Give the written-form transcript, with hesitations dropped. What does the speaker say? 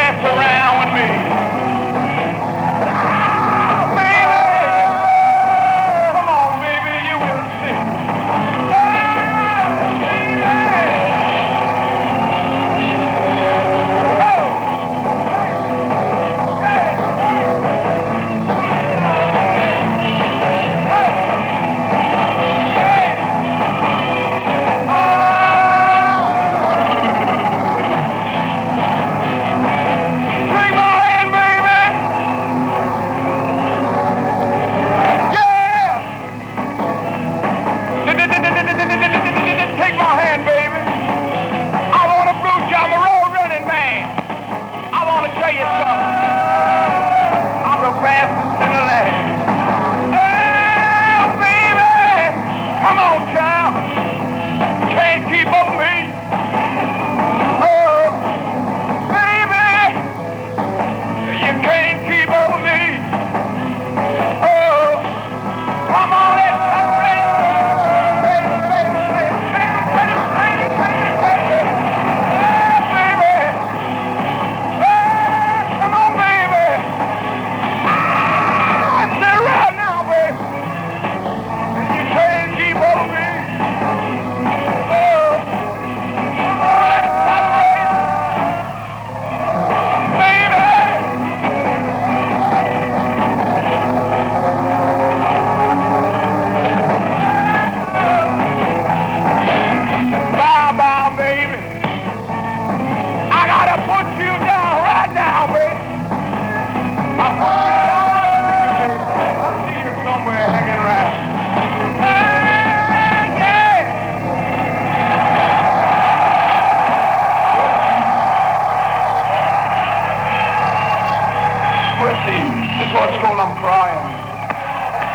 dance around with me. Baby, come on, baby, you will see. Take my hand, baby. I want a blue Jolly Roll running man. I want to tell you something. I'm the fastest in the land. Oh, baby. Come on, child. Can't keep up with me. Oh, baby. You can't keep up with me. Oh, come on, let's celebrate. This is what's called I'm crying.